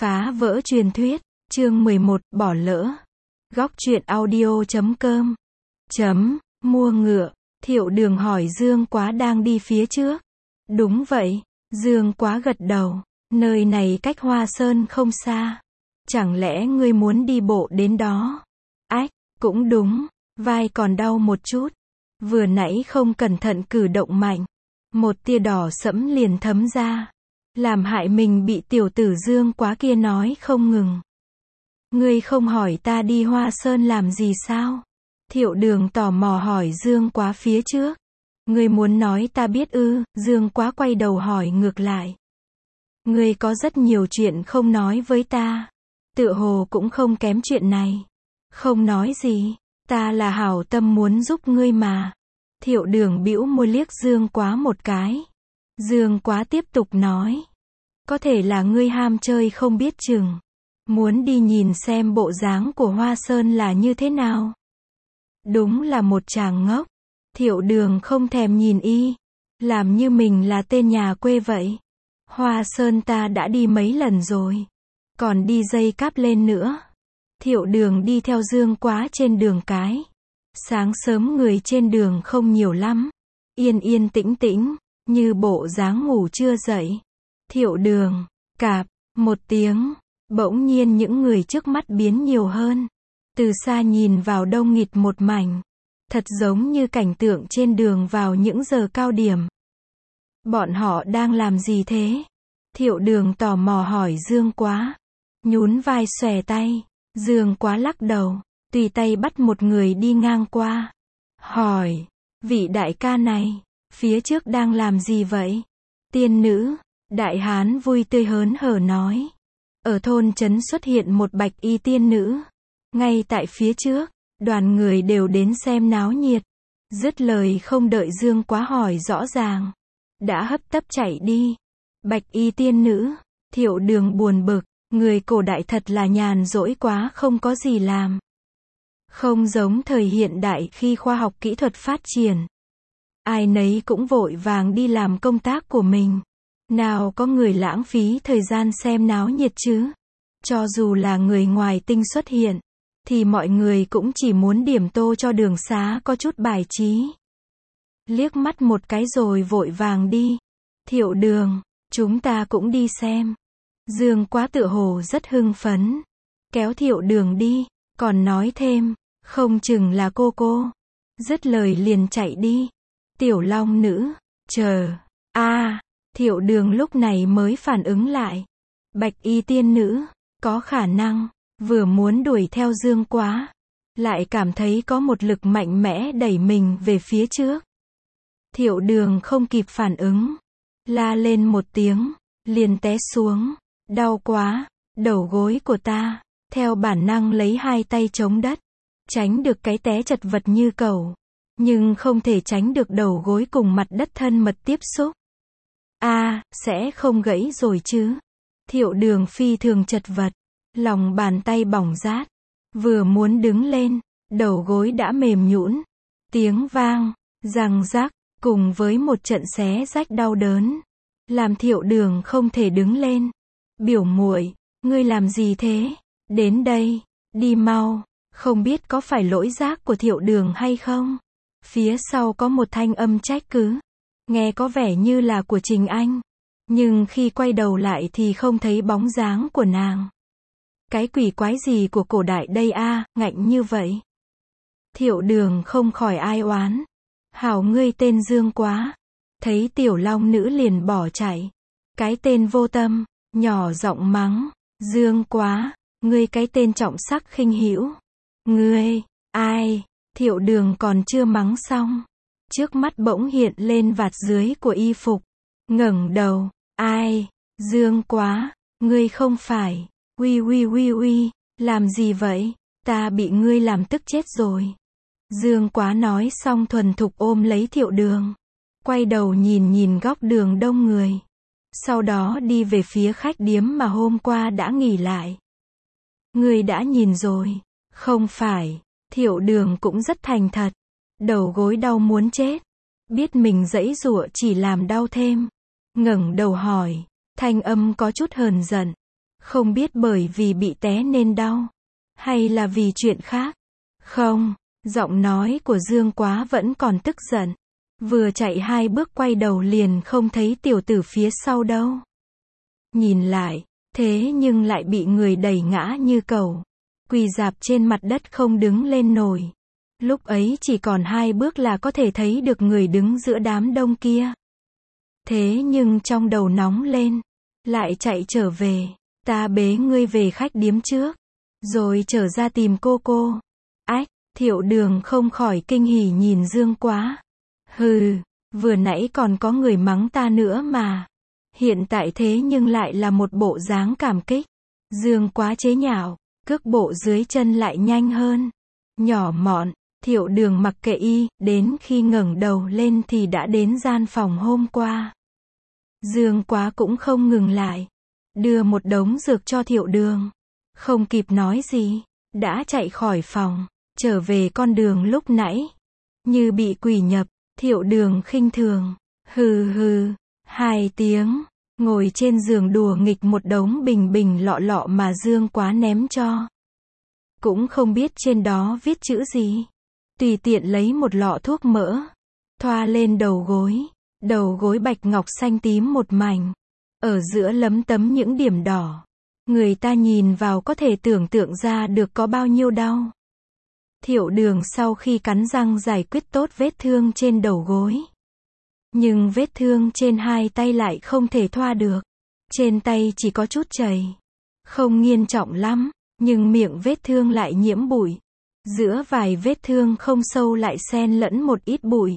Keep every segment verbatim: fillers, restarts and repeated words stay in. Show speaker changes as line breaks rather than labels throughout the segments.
Phá vỡ truyền thuyết, chương mười một, bỏ lỡ. Góc truyện audio chấm com. Chấm, mua ngựa. Thiệu Đường hỏi Dương Quá đang đi phía trước. Đúng vậy, Dương Quá gật đầu. Nơi này cách Hoa Sơn không xa. Chẳng lẽ ngươi muốn đi bộ đến đó? Ách, cũng đúng, vai còn đau một chút. Vừa nãy không cẩn thận cử động mạnh. Một tia đỏ sẫm liền thấm ra. Làm hại mình bị tiểu tử Dương Quá kia nói không ngừng. Ngươi không hỏi ta đi Hoa Sơn làm gì sao? Thiệu Đường tò mò hỏi Dương Quá phía trước. Ngươi muốn nói ta biết ư? Dương Quá quay đầu hỏi ngược lại. Ngươi có rất nhiều chuyện không nói với ta. Tựa hồ cũng không kém chuyện này. Không nói gì, ta là hảo tâm muốn giúp ngươi mà. Thiệu Đường bĩu môi liếc Dương Quá một cái. Dương Quá tiếp tục nói. Có thể là ngươi ham chơi không biết chừng. Muốn đi nhìn xem bộ dáng của Hoa Sơn là như thế nào. Đúng là một chàng ngốc. Thiệu Đường không thèm nhìn y. Làm như mình là tên nhà quê vậy. Hoa Sơn ta đã đi mấy lần rồi. Còn đi dây cáp lên nữa. Thiệu Đường đi theo Dương Quá trên đường cái. Sáng sớm người trên đường không nhiều lắm. Yên yên tĩnh tĩnh, như bộ dáng ngủ chưa dậy. Thiệu Đường, cạp, một tiếng, bỗng nhiên những người trước mắt biến nhiều hơn. Từ xa nhìn vào đông nghịt một mảnh. Thật giống như cảnh tượng trên đường vào những giờ cao điểm. Bọn họ đang làm gì thế? Thiệu Đường tò mò hỏi Dương Quá. Nhún vai xòe tay. Dương Quá lắc đầu, tùy tay bắt một người đi ngang qua. Hỏi, vị đại ca này, phía trước đang làm gì vậy? Tiên nữ, đại hán vui tươi hớn hở nói. Ở thôn trấn xuất hiện một bạch y tiên nữ. Ngay tại phía trước, đoàn người đều đến xem náo nhiệt. Dứt lời không đợi Dương Quá hỏi rõ ràng. Đã hấp tấp chạy đi. Bạch y tiên nữ, Thiệu Đường buồn bực. Người cổ đại thật là nhàn rỗi quá không có gì làm. Không giống thời hiện đại khi khoa học kỹ thuật phát triển. Ai nấy cũng vội vàng đi làm công tác của mình. Nào có người lãng phí thời gian xem náo nhiệt chứ. Cho dù là người ngoài tinh xuất hiện, thì mọi người cũng chỉ muốn điểm tô cho đường xá có chút bài trí. Liếc mắt một cái rồi vội vàng đi. Thiệu Đường, chúng ta cũng đi xem. Dương Quá tựa hồ rất hưng phấn. Kéo Thiệu Đường đi, còn nói thêm, không chừng là cô cô. Dứt lời liền chạy đi. Tiểu Long nữ, chờ, a Thiệu Đường lúc này mới phản ứng lại. Bạch y tiên nữ, có khả năng, vừa muốn đuổi theo Dương Quá. Lại cảm thấy có một lực mạnh mẽ đẩy mình về phía trước. Thiệu Đường không kịp phản ứng. La lên một tiếng, liền té xuống. Đau quá, đầu gối của ta. Theo bản năng lấy hai tay chống đất. Tránh được cái té chật vật như cầu. Nhưng không thể tránh được đầu gối cùng mặt đất thân mật tiếp xúc. a à, sẽ không gãy rồi chứ. Thiệu Đường phi thường chật vật. Lòng bàn tay bỏng rát. Vừa muốn đứng lên, đầu gối đã mềm nhũn. Tiếng vang, răng rắc, cùng với một trận xé rách đau đớn. Làm Thiệu Đường không thể đứng lên. Biểu muội, ngươi làm gì thế? Đến đây, đi mau. Không biết có phải lỗi giác của Thiệu Đường hay không? Phía sau có một thanh âm trách cứ. Nghe có vẻ như là của Trình Anh. Nhưng khi quay đầu lại thì không thấy bóng dáng của nàng. Cái quỷ quái gì của cổ đại đây a, ngạnh như vậy. Thiệu Đường không khỏi ai oán. Hảo ngươi tên Dương Quá. Thấy Tiểu Long nữ liền bỏ chạy. Cái tên vô tâm. Nhỏ giọng mắng, Dương Quá, ngươi cái tên trọng sắc khinh hữu. Ngươi, ai? Thiệu Đường còn chưa mắng xong. Trước mắt bỗng hiện lên vạt dưới của y phục. Ngẩng đầu, ai? Dương Quá, ngươi không phải. Uy uy uy uy, làm gì vậy? Ta bị ngươi làm tức chết rồi. Dương Quá nói xong thuần thục ôm lấy Thiệu Đường. Quay đầu nhìn nhìn góc đường đông người. Sau đó đi về phía khách điếm mà hôm qua đã nghỉ lại. Ngươi đã nhìn rồi. Không phải. Thiệu Đường cũng rất thành thật. Đầu gối đau muốn chết. Biết mình giãy giụa chỉ làm đau thêm. Ngẩng đầu hỏi. Thanh âm có chút hờn giận. Không biết bởi vì bị té nên đau, hay là vì chuyện khác. Không, giọng nói của Dương Quá vẫn còn tức giận. Vừa chạy hai bước quay đầu liền không thấy tiểu tử phía sau đâu. Nhìn lại, thế nhưng lại bị người đẩy ngã như cẩu, quỳ rạp trên mặt đất không đứng lên nổi. Lúc ấy chỉ còn hai bước là có thể thấy được người đứng giữa đám đông kia. Thế nhưng trong đầu nóng lên, lại chạy trở về. Ta bế ngươi về khách điếm trước, rồi trở ra tìm cô cô. Ách, Thiệu Đường không khỏi kinh hỉ nhìn Dương Quá. Hừ, vừa nãy còn có người mắng ta nữa mà. Hiện tại thế nhưng lại là một bộ dáng cảm kích. Dương Quá chế nhạo, cước bộ dưới chân lại nhanh hơn. Nhỏ mọn, Thiệu Đường mặc kệ y, đến khi ngẩng đầu lên thì đã đến gian phòng hôm qua. Dương Quá cũng không ngừng lại, đưa một đống dược cho Thiệu Đường. Không kịp nói gì, đã chạy khỏi phòng, trở về con đường lúc nãy. Như bị quỷ nhập, Thiệu Đường khinh thường, hừ hừ, hai tiếng, ngồi trên giường đùa nghịch một đống bình bình lọ lọ mà Dương Quá ném cho. Cũng không biết trên đó viết chữ gì. Tùy tiện lấy một lọ thuốc mỡ, thoa lên đầu gối. Đầu gối bạch ngọc xanh tím một mảnh. Ở giữa lấm tấm những điểm đỏ. Người ta nhìn vào có thể tưởng tượng ra được có bao nhiêu đau. Thiệu Đường sau khi cắn răng giải quyết tốt vết thương trên đầu gối. Nhưng vết thương trên hai tay lại không thể thoa được. Trên tay chỉ có chút chảy. Không nghiêm trọng lắm, nhưng miệng vết thương lại nhiễm bụi. Giữa vài vết thương không sâu lại xen lẫn một ít bụi.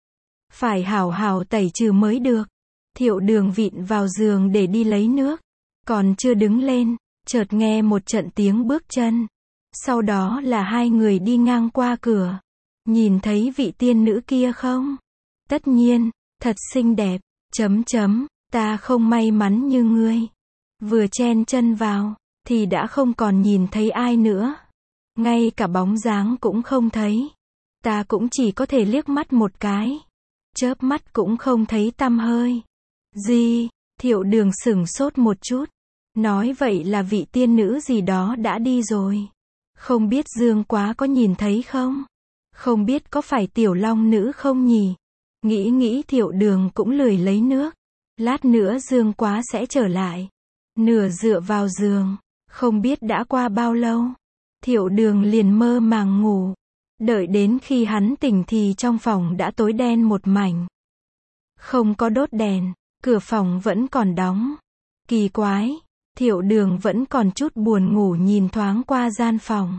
Phải hào hào tẩy trừ mới được. Thiệu Đường vịn vào giường để đi lấy nước. Còn chưa đứng lên, chợt nghe một trận tiếng bước chân. Sau đó là hai người đi ngang qua cửa. Nhìn thấy vị tiên nữ kia không? Tất nhiên, thật xinh đẹp, chấm chấm, ta không may mắn như ngươi. Vừa chen chân vào, thì đã không còn nhìn thấy ai nữa. Ngay cả bóng dáng cũng không thấy. Ta cũng chỉ có thể liếc mắt một cái. Chớp mắt cũng không thấy tăm hơi. Gì? Thiệu Đường sửng sốt một chút. Nói vậy là vị tiên nữ gì đó đã đi rồi. Không biết Dương Quá có nhìn thấy không? Không biết có phải tiểu long nữ không nhỉ? Nghĩ nghĩ Thiệu Đường cũng lười lấy nước. Lát nữa Dương Quá sẽ trở lại. Nửa dựa vào giường. Không biết đã qua bao lâu. Thiệu Đường liền mơ màng ngủ. Đợi đến khi hắn tỉnh thì trong phòng đã tối đen một mảnh. Không có đốt đèn, cửa phòng vẫn còn đóng. Kỳ quái, Thiệu Đường vẫn còn chút buồn ngủ nhìn thoáng qua gian phòng.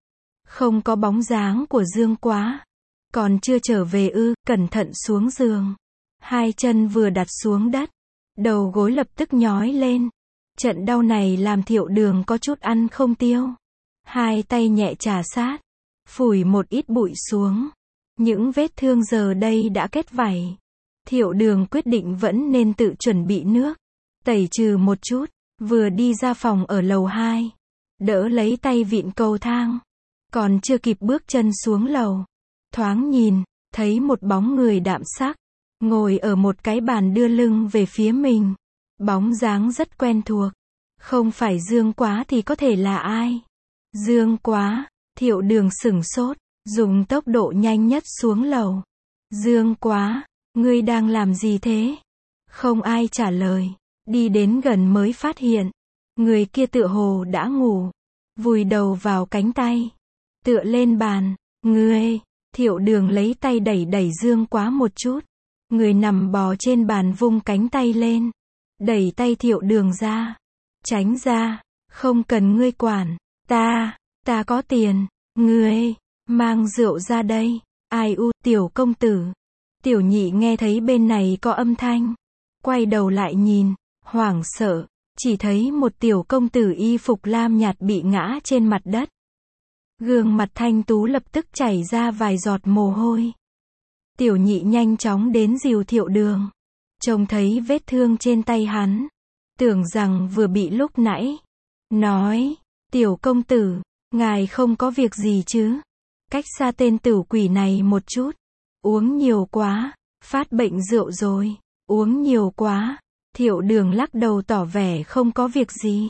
Không có bóng dáng của Dương Quá. Còn chưa trở về ư, cẩn thận xuống giường. Hai chân vừa đặt xuống đất, đầu gối lập tức nhói lên. Trận đau này làm Thiệu Đường có chút ăn không tiêu. Hai tay nhẹ trà sát, phủi một ít bụi xuống. Những vết thương giờ đây đã kết vảy. Thiệu Đường quyết định vẫn nên tự chuẩn bị nước, tẩy trừ một chút. Vừa đi ra phòng ở lầu hai, đỡ lấy tay vịn cầu thang. Còn chưa kịp bước chân xuống lầu, thoáng nhìn, thấy một bóng người đạm sắc, ngồi ở một cái bàn đưa lưng về phía mình. Bóng dáng rất quen thuộc. Không phải Dương Quá thì có thể là ai? Dương Quá, Thiệu Đường sửng sốt, dùng tốc độ nhanh nhất xuống lầu. Dương Quá, ngươi đang làm gì thế? Không ai trả lời. Đi đến gần mới phát hiện, người kia tựa hồ đã ngủ, vùi đầu vào cánh tay, tựa lên bàn. Ngươi, Thiệu Đường lấy tay đẩy đẩy Dương Quá một chút. Người nằm bò trên bàn vung cánh tay lên, đẩy tay Thiệu Đường ra. Tránh ra, không cần ngươi quản, ta, ta có tiền, ngươi, mang rượu ra đây. Ai u, tiểu công tử. Tiểu nhị nghe thấy bên này có âm thanh, quay đầu lại nhìn, hoảng sợ, chỉ thấy một tiểu công tử y phục lam nhạt bị ngã trên mặt đất. Gương mặt thanh tú lập tức chảy ra vài giọt mồ hôi. Tiểu nhị nhanh chóng đến dìu Thiệu Đường. Trông thấy vết thương trên tay hắn, tưởng rằng vừa bị lúc nãy. Nói, tiểu công tử, ngài không có việc gì chứ? Cách xa tên tử quỷ này một chút. Uống nhiều quá, phát bệnh rượu rồi. Uống nhiều quá. Thiệu Đường lắc đầu tỏ vẻ không có việc gì.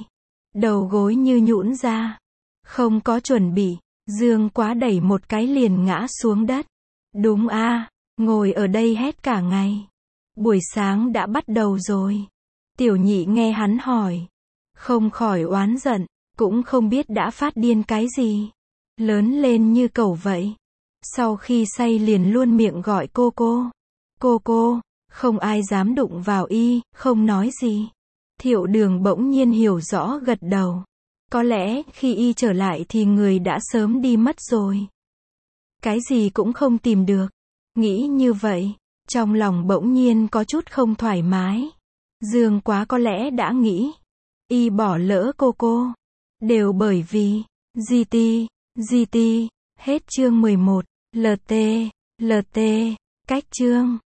đầu gối như nhũn ra. Không có chuẩn bị, Dương Quá đẩy một cái liền ngã xuống đất. Đúng a, ngồi ở đây hét cả ngày. Buổi sáng đã bắt đầu rồi. Tiểu Nhị nghe hắn hỏi, không khỏi oán giận, cũng không biết đã phát điên cái gì. Lớn lên như cẩu vậy. Sau khi say liền luôn miệng gọi cô cô. Cô cô, không ai dám đụng vào y, không nói gì. Thiệu Đường bỗng nhiên hiểu rõ gật đầu. Có lẽ khi y trở lại thì người đã sớm đi mất rồi. Cái gì cũng không tìm được. Nghĩ như vậy, trong lòng bỗng nhiên có chút không thoải mái. Dương Quá có lẽ đã nghĩ, y bỏ lỡ cô cô. Đều bởi vì, giê tê, giê tê, hết chương mười một, lờ tê, lờ tê, cách chương.